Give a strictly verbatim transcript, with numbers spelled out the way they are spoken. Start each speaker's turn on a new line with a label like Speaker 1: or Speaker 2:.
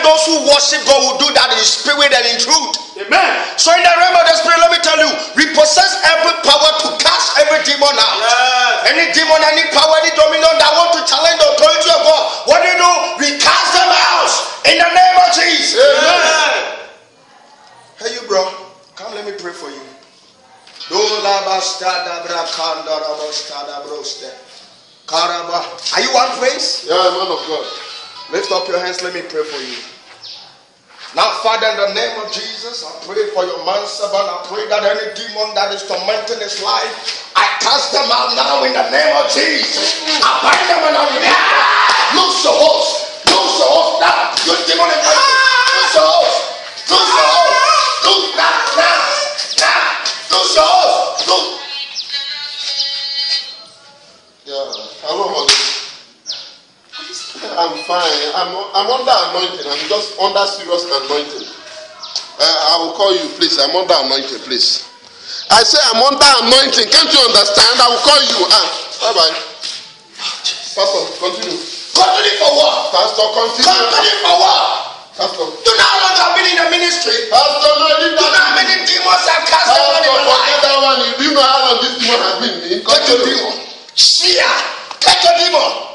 Speaker 1: those who worship God will do that in spirit and in truth.
Speaker 2: Amen.
Speaker 1: So in the realm of the spirit, let me tell you, we possess every power to cast every demon out.
Speaker 2: Yes.
Speaker 1: Any demon, any power, any dominion that want to challenge the authority of God, what do you do? We cast them out in the name of Jesus.
Speaker 2: Amen.
Speaker 1: Hey you bro, come let me pray for you. Are you one place?
Speaker 2: Yeah, man of God.
Speaker 1: Lift up your hands, let me pray for you. Now, Father, in the name of Jesus, I pray for your man servant. I pray that any demon that is tormenting his life, I cast them out now in the name of Jesus. I bind them and I rebuke. Loose your host. Loose your host now. You demon in my Loose your host. Loose your host. Loose now. Now. Now. Loose your host. Loose.
Speaker 2: Yeah, hello, honey. I'm fine. I'm, I'm under anointing. I'm just under serious anointing. Uh, I will call you, please. I'm under anointing, please. I say I'm under anointing. Can't you understand? I will call you. Ah, bye bye. Pastor, continue.
Speaker 1: Continue for what?
Speaker 2: Pastor, continue.
Speaker 1: Continue for what?
Speaker 2: Pastor.
Speaker 1: Do not how long I've been in the ministry.
Speaker 2: Pastor, no, leave
Speaker 1: Do
Speaker 2: that.
Speaker 1: not how many demons have cast
Speaker 2: Pastor,
Speaker 1: out in my
Speaker 2: forget
Speaker 1: life.
Speaker 2: that one. Do you know how long this demon has been?
Speaker 1: Catch your demon. Shia. Catch your demon.